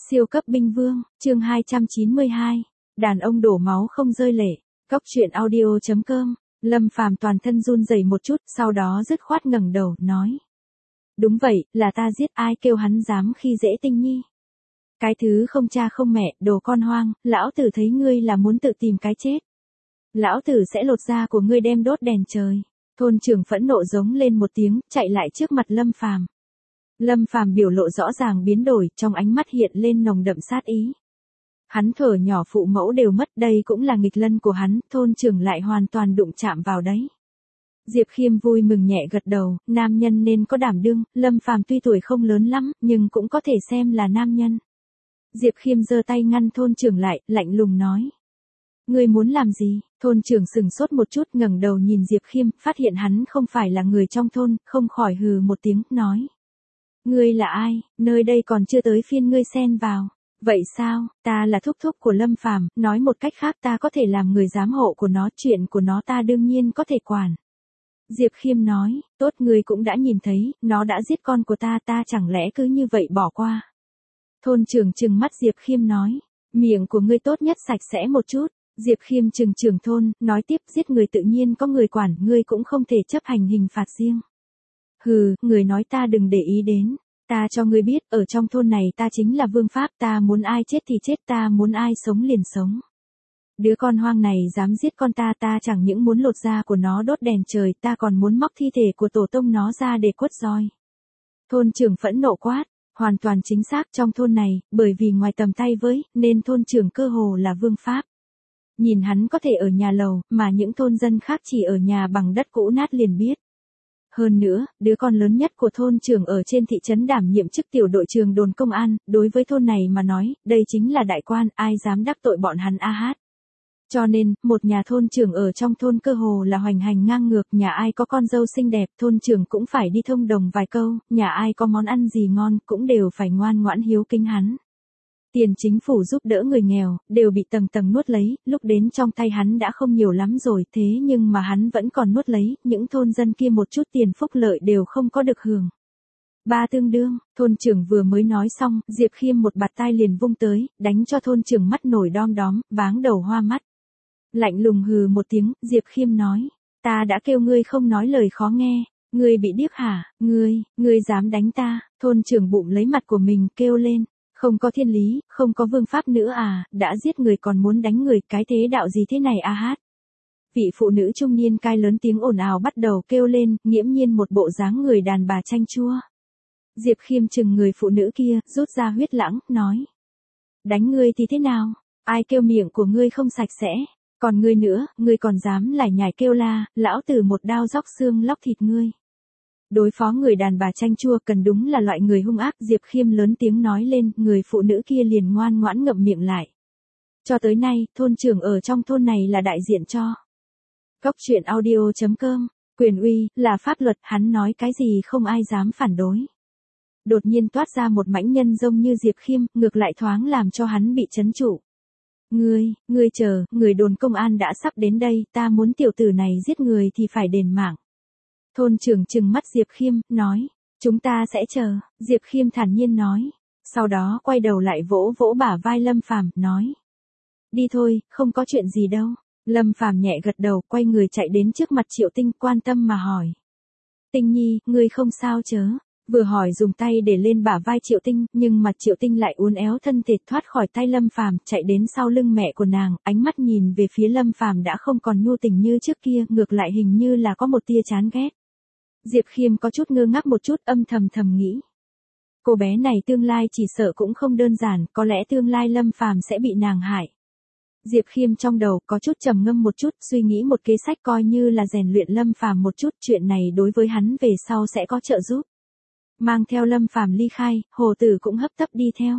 Siêu cấp binh vương, chương 292. Đàn ông đổ máu không rơi lệ. Cóc truyện audio.com. Lâm Phàm toàn thân run rẩy một chút, sau đó dứt khoát ngẩng đầu, nói. Đúng vậy, là ta giết, ai kêu hắn dám khi dễ Tinh Nhi. Cái thứ không cha không mẹ, đồ con hoang, lão tử thấy ngươi là muốn tự tìm cái chết. Lão tử sẽ lột da của ngươi đem đốt đèn trời. Thôn trưởng phẫn nộ giống lên một tiếng, chạy lại trước mặt Lâm Phàm. Lâm Phàm biểu lộ rõ ràng biến đổi, trong ánh mắt hiện lên nồng đậm sát ý. Hắn thở nhỏ phụ mẫu đều mất, đây cũng là nghịch lân của hắn, thôn trưởng lại hoàn toàn đụng chạm vào đấy. Diệp Khiêm vui mừng nhẹ gật đầu, nam nhân nên có đảm đương, Lâm Phàm tuy tuổi không lớn lắm, nhưng cũng có thể xem là nam nhân. Diệp Khiêm giơ tay ngăn thôn trưởng lại, lạnh lùng nói. Ngươi muốn làm gì? Thôn trưởng sừng sốt một chút, ngẩng đầu nhìn Diệp Khiêm, phát hiện hắn không phải là người trong thôn, không khỏi hừ một tiếng, nói. Ngươi là ai, nơi đây còn chưa tới phiên ngươi xen vào. Vậy sao, ta là thúc thúc của Lâm Phàm, nói một cách khác ta có thể làm người giám hộ của nó, chuyện của nó ta đương nhiên có thể quản. Diệp Khiêm nói, tốt, ngươi cũng đã nhìn thấy, nó đã giết con của ta, ta chẳng lẽ cứ như vậy bỏ qua. Thôn trưởng trừng mắt Diệp Khiêm nói, miệng của ngươi tốt nhất sạch sẽ một chút. Diệp Khiêm trừng trưởng thôn, nói tiếp, giết người tự nhiên có người quản, ngươi cũng không thể chấp hành hình phạt riêng. Hừ, người nói ta đừng để ý đến. Ta cho ngươi biết, ở trong thôn này ta chính là vương pháp, ta muốn ai chết thì chết, ta muốn ai sống liền sống. Đứa con hoang này dám giết con ta, ta chẳng những muốn lột da của nó đốt đèn trời, ta còn muốn móc thi thể của tổ tông nó ra để quất roi. Thôn trưởng phẫn nộ quát, hoàn toàn chính xác, trong thôn này, bởi vì ngoài tầm tay với, nên thôn trưởng cơ hồ là vương pháp. Nhìn hắn có thể ở nhà lầu, mà những thôn dân khác chỉ ở nhà bằng đất cũ nát liền biết. Hơn nữa, đứa con lớn nhất của thôn trưởng ở trên thị trấn đảm nhiệm chức tiểu đội trưởng đồn công an, đối với thôn này mà nói, đây chính là đại quan, ai dám đắc tội bọn hắn a hát. Cho nên, một nhà thôn trưởng ở trong thôn cơ hồ là hoành hành ngang ngược, nhà ai có con dâu xinh đẹp, thôn trưởng cũng phải đi thông đồng vài câu, nhà ai có món ăn gì ngon, cũng đều phải ngoan ngoãn hiếu kính hắn. Tiền chính phủ giúp đỡ người nghèo, đều bị tầng tầng nuốt lấy, lúc đến trong tay hắn đã không nhiều lắm rồi, thế nhưng mà hắn vẫn còn nuốt lấy, những thôn dân kia một chút tiền phúc lợi đều không có được hưởng. Ba tương đương, thôn trưởng vừa mới nói xong, Diệp Khiêm một bạt tai liền vung tới, đánh cho thôn trưởng mắt nổi đom đóm, váng đầu hoa mắt. Lạnh lùng hừ một tiếng, Diệp Khiêm nói, ta đã kêu ngươi không nói lời khó nghe, ngươi bị điếc hả, ngươi dám đánh ta, thôn trưởng bụng lấy mặt của mình kêu lên. Không có thiên lý, không có vương pháp nữa à, đã giết người còn muốn đánh người, cái thế đạo gì thế này a hát. Vị phụ nữ trung niên cai lớn tiếng ồn ào bắt đầu kêu lên, nghiễm nhiên một bộ dáng người đàn bà chanh chua. Diệp Khiêm chừng người phụ nữ kia, rút ra huyết lãng, nói. Đánh ngươi thì thế nào, ai kêu miệng của ngươi không sạch sẽ, còn ngươi nữa, ngươi còn dám lải nhải kêu la, lão tử một đao róc xương lóc thịt ngươi. Đối phó người đàn bà chanh chua cần đúng là loại người hung ác, Diệp Khiêm lớn tiếng nói lên, người phụ nữ kia liền ngoan ngoãn ngậm miệng lại. Cho tới nay, thôn trưởng ở trong thôn này là đại diện cho. Cóc truyện audio.com, quyền uy, là pháp luật, hắn nói cái gì không ai dám phản đối. Đột nhiên toát ra một mãnh nhân giống như Diệp Khiêm, ngược lại thoáng làm cho hắn bị trấn trụ. Ngươi chờ, người đồn công an đã sắp đến đây, ta muốn tiểu tử này giết người thì phải đền mạng. Thôn trưởng trừng mắt Diệp Khiêm, nói, chúng ta sẽ chờ, Diệp Khiêm thản nhiên nói, sau đó quay đầu lại vỗ vỗ bả vai Lâm Phàm, nói, đi thôi, không có chuyện gì đâu. Lâm Phàm nhẹ gật đầu, quay người chạy đến trước mặt Triệu Tinh, quan tâm mà hỏi, Tinh Nhi, ngươi không sao chớ? Vừa hỏi dùng tay để lên bả vai Triệu Tinh, nhưng mặt Triệu Tinh lại uốn éo thân thể thoát khỏi tay Lâm Phàm, chạy đến sau lưng mẹ của nàng, ánh mắt nhìn về phía Lâm Phàm đã không còn nhu tình như trước kia, ngược lại hình như là có một tia chán ghét. Diệp Khiêm có chút ngơ ngác một chút, âm thầm nghĩ. Cô bé này tương lai chỉ sợ cũng không đơn giản, có lẽ tương lai Lâm Phàm sẽ bị nàng hại. Diệp Khiêm trong đầu có chút trầm ngâm một chút, suy nghĩ một kế sách coi như là rèn luyện Lâm Phàm một chút, chuyện này đối với hắn về sau sẽ có trợ giúp. Mang theo Lâm Phàm ly khai, Hồ Tử cũng hấp tấp đi theo.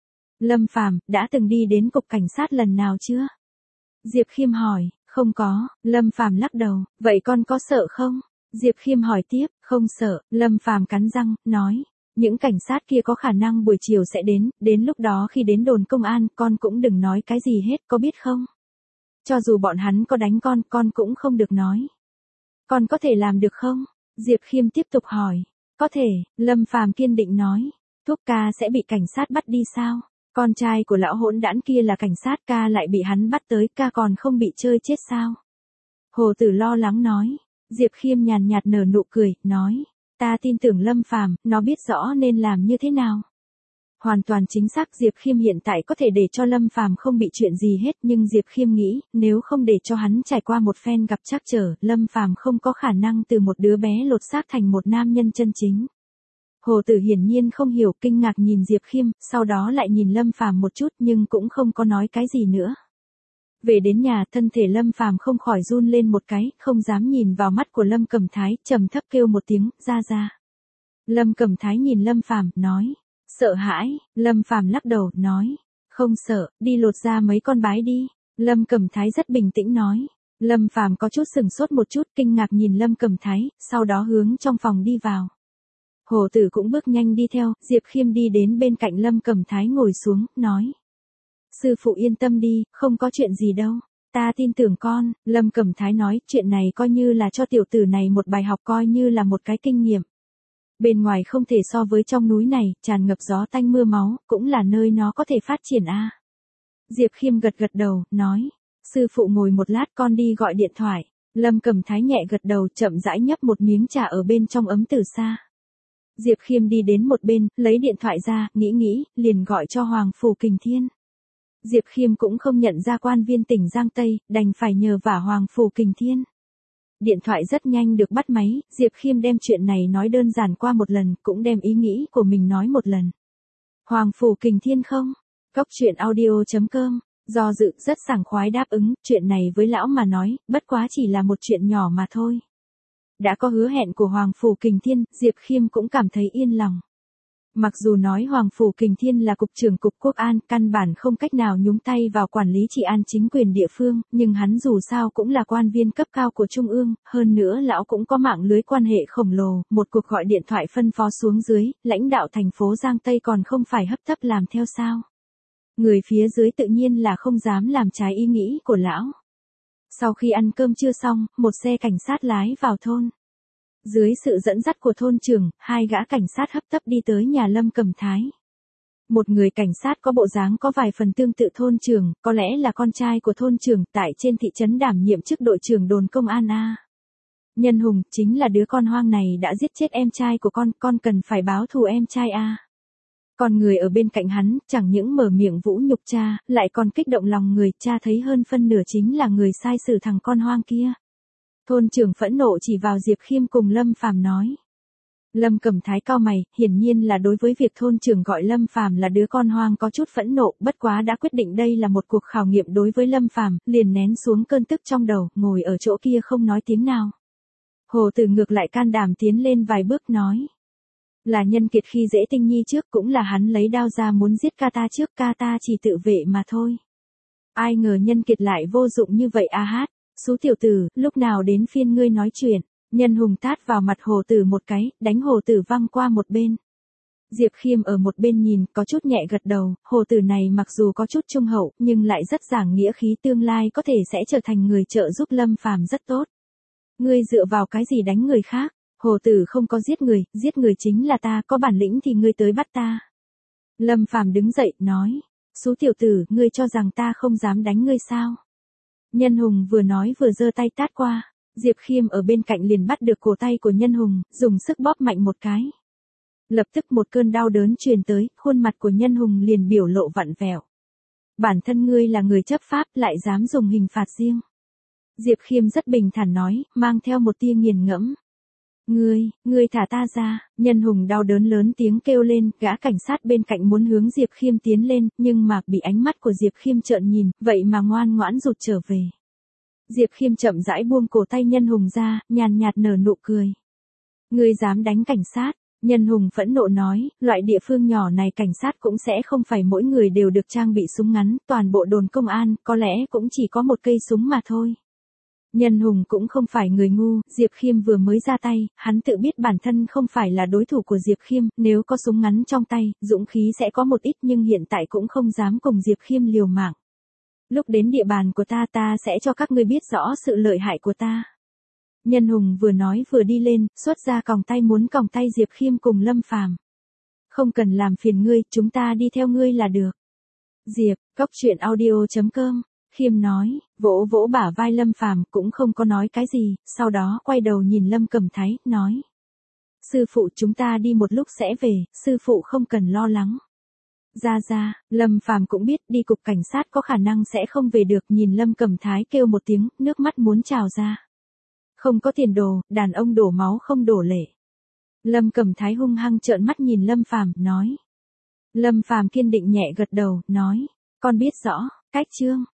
Lâm Phàm đã từng đi đến cục cảnh sát lần nào chưa? Diệp Khiêm hỏi, không có, Lâm Phàm lắc đầu, vậy con có sợ không? Diệp Khiêm hỏi tiếp, không sợ, Lâm Phàm cắn răng, nói, những cảnh sát kia có khả năng buổi chiều sẽ đến lúc đó khi đến đồn công an, con cũng đừng nói cái gì hết, có biết không? Cho dù bọn hắn có đánh con cũng không được nói. Con có thể làm được không? Diệp Khiêm tiếp tục hỏi, có thể, Lâm Phàm kiên định nói, Thuốc ca sẽ bị cảnh sát bắt đi sao? Con trai của lão hỗn đản kia là cảnh sát, ca lại bị hắn bắt tới, ca còn không bị chơi chết sao? Hồ Tử lo lắng nói. Diệp Khiêm nhàn nhạt nở nụ cười, nói. Ta tin tưởng Lâm Phàm, nó biết rõ nên làm như thế nào. Hoàn toàn chính xác, Diệp Khiêm hiện tại có thể để cho Lâm Phàm không bị chuyện gì hết, nhưng Diệp Khiêm nghĩ, nếu không để cho hắn trải qua một phen gặp trắc trở, Lâm Phàm không có khả năng từ một đứa bé lột xác thành một nam nhân chân chính. Hồ Tử hiển nhiên không hiểu, kinh ngạc nhìn Diệp Khiêm, sau đó lại nhìn Lâm Phàm một chút nhưng cũng không có nói cái gì nữa. Về đến nhà, thân thể Lâm Phàm không khỏi run lên một cái, không dám nhìn vào mắt của Lâm Cẩm Thái, trầm thấp kêu một tiếng, ra ra. Lâm Cẩm Thái nhìn Lâm Phàm, nói, sợ hãi. Lâm Phàm lắc đầu, nói, không sợ, đi lột ra mấy con bái đi. Lâm Cẩm Thái rất bình tĩnh nói. Lâm Phàm có chút sừng sốt một chút, kinh ngạc nhìn Lâm Cẩm Thái, sau đó hướng trong phòng đi vào. Hồ Tử cũng bước nhanh đi theo, Diệp Khiêm đi đến bên cạnh Lâm Cẩm Thái ngồi xuống, nói. Sư phụ yên tâm đi, không có chuyện gì đâu. Ta tin tưởng con. Lâm Cẩm Thái nói, chuyện này coi như là cho tiểu tử này một bài học, coi như là một cái kinh nghiệm. Bên ngoài không thể so với trong núi này, tràn ngập gió tanh mưa máu, cũng là nơi nó có thể phát triển a. Diệp Khiêm gật gật đầu, nói. Sư phụ ngồi một lát, con đi gọi điện thoại. Lâm Cẩm Thái nhẹ gật đầu, chậm rãi nhấp một miếng trà ở bên trong ấm từ xa. Diệp Khiêm đi đến một bên, lấy điện thoại ra, nghĩ, liền gọi cho Hoàng Phủ Kình Thiên. Diệp Khiêm cũng không nhận ra quan viên tỉnh Giang Tây, đành phải nhờ vả Hoàng Phủ Kình Thiên. Điện thoại rất nhanh được bắt máy, Diệp Khiêm đem chuyện này nói đơn giản qua một lần, cũng đem ý nghĩ của mình nói một lần. Hoàng Phủ Kình Thiên không? Cóc truyện audio.com, do dự rất sảng khoái đáp ứng, chuyện này với lão mà nói, bất quá chỉ là một chuyện nhỏ mà thôi. Đã có hứa hẹn của Hoàng Phủ Kình Thiên, Diệp Khiêm cũng cảm thấy yên lòng. Mặc dù nói Hoàng Phủ Kình Thiên là cục trưởng cục quốc an, căn bản không cách nào nhúng tay vào quản lý trị an chính quyền địa phương, nhưng hắn dù sao cũng là quan viên cấp cao của Trung ương, hơn nữa lão cũng có mạng lưới quan hệ khổng lồ, một cuộc gọi điện thoại phân phó xuống dưới, lãnh đạo thành phố Giang Tây còn không phải hấp tấp làm theo sao. Người phía dưới tự nhiên là không dám làm trái ý nghĩ của lão. Sau khi ăn cơm trưa xong, một xe cảnh sát lái vào thôn. Dưới sự dẫn dắt của thôn trưởng, hai gã cảnh sát hấp tấp đi tới nhà Lâm Cẩm Thái. Một người cảnh sát có bộ dáng có vài phần tương tự thôn trưởng, có lẽ là con trai của thôn trưởng, tại trên thị trấn đảm nhiệm chức đội trưởng đồn công an a. Nhân Hùng, chính là đứa con hoang này đã giết chết em trai của con cần phải báo thù em trai a. Còn người ở bên cạnh hắn, chẳng những mở miệng vũ nhục cha, lại còn kích động lòng người, cha thấy hơn phân nửa chính là người sai xử thằng con hoang kia. Thôn trưởng phẫn nộ chỉ vào Diệp Khiêm cùng Lâm Phàm nói. Lâm Cẩm Thái cau mày, hiển nhiên là đối với việc thôn trưởng gọi Lâm Phàm là đứa con hoang có chút phẫn nộ, bất quá đã quyết định đây là một cuộc khảo nghiệm đối với Lâm Phàm, liền nén xuống cơn tức trong đầu, ngồi ở chỗ kia không nói tiếng nào. Hồ Tử ngược lại can đảm tiến lên vài bước nói. Là Nhân Kiệt khi dễ Tinh Nhi trước, cũng là hắn lấy đao ra muốn giết ca ta trước, ca ta chỉ tự vệ mà thôi. Ai ngờ Nhân Kiệt lại vô dụng như vậy a hát. Xú tiểu tử, lúc nào đến phiên ngươi nói chuyện. Nhân Hùng tát vào mặt Hồ Tử một cái, đánh Hồ Tử văng qua một bên. Diệp Khiêm ở một bên nhìn, có chút nhẹ gật đầu, Hồ Tử này mặc dù có chút trung hậu, nhưng lại rất giảng nghĩa khí, tương lai có thể sẽ trở thành người trợ giúp Lâm Phàm rất tốt. Ngươi dựa vào cái gì đánh người khác? Hồ Tử không có giết người chính là ta, có bản lĩnh thì ngươi tới bắt ta. Lâm Phàm đứng dậy, nói, xú tiểu tử, ngươi cho rằng ta không dám đánh ngươi sao? Nhân Hùng vừa nói vừa giơ tay tát qua, Diệp Khiêm ở bên cạnh liền bắt được cổ tay của Nhân Hùng, dùng sức bóp mạnh một cái. Lập tức một cơn đau đớn truyền tới, khuôn mặt của Nhân Hùng liền biểu lộ vặn vẹo. Bản thân ngươi là người chấp pháp, lại dám dùng hình phạt riêng. Diệp Khiêm rất bình thản nói, mang theo một tia nghiền ngẫm. Ngươi thả ta ra. Nhân Hùng đau đớn lớn tiếng kêu lên, gã cảnh sát bên cạnh muốn hướng Diệp Khiêm tiến lên, nhưng mà bị ánh mắt của Diệp Khiêm trợn nhìn, vậy mà ngoan ngoãn rụt trở về. Diệp Khiêm chậm rãi buông cổ tay Nhân Hùng ra, nhàn nhạt nở nụ cười. Ngươi dám đánh cảnh sát? Nhân Hùng phẫn nộ nói, loại địa phương nhỏ này cảnh sát cũng sẽ không phải mỗi người đều được trang bị súng ngắn, toàn bộ đồn công an, có lẽ cũng chỉ có một cây súng mà thôi. Nhân Hùng cũng không phải người ngu, Diệp Khiêm vừa mới ra tay, hắn tự biết bản thân không phải là đối thủ của Diệp Khiêm, nếu có súng ngắn trong tay, dũng khí sẽ có một ít nhưng hiện tại cũng không dám cùng Diệp Khiêm liều mạng. Lúc đến địa bàn của ta sẽ cho các ngươi biết rõ sự lợi hại của ta. Nhân Hùng vừa nói vừa đi lên, xuất ra còng tay muốn còng tay Diệp Khiêm cùng Lâm Phàm. Không cần làm phiền ngươi, chúng ta đi theo ngươi là được. Diệp, Cốc truyện audio.com. Khiêm nói, vỗ vỗ bả vai Lâm Phàm cũng không có nói cái gì, sau đó quay đầu nhìn Lâm Cẩm Thái, nói. Sư phụ chúng ta đi một lúc sẽ về, sư phụ không cần lo lắng. Ra, Lâm Phàm cũng biết đi cục cảnh sát có khả năng sẽ không về được, nhìn Lâm Cẩm Thái kêu một tiếng, nước mắt muốn trào ra. Không có tiền đồ, đàn ông đổ máu không đổ lệ. Lâm Cẩm Thái hung hăng trợn mắt nhìn Lâm Phàm, nói. Lâm Phàm kiên định nhẹ gật đầu, nói, con biết rõ, cách chương.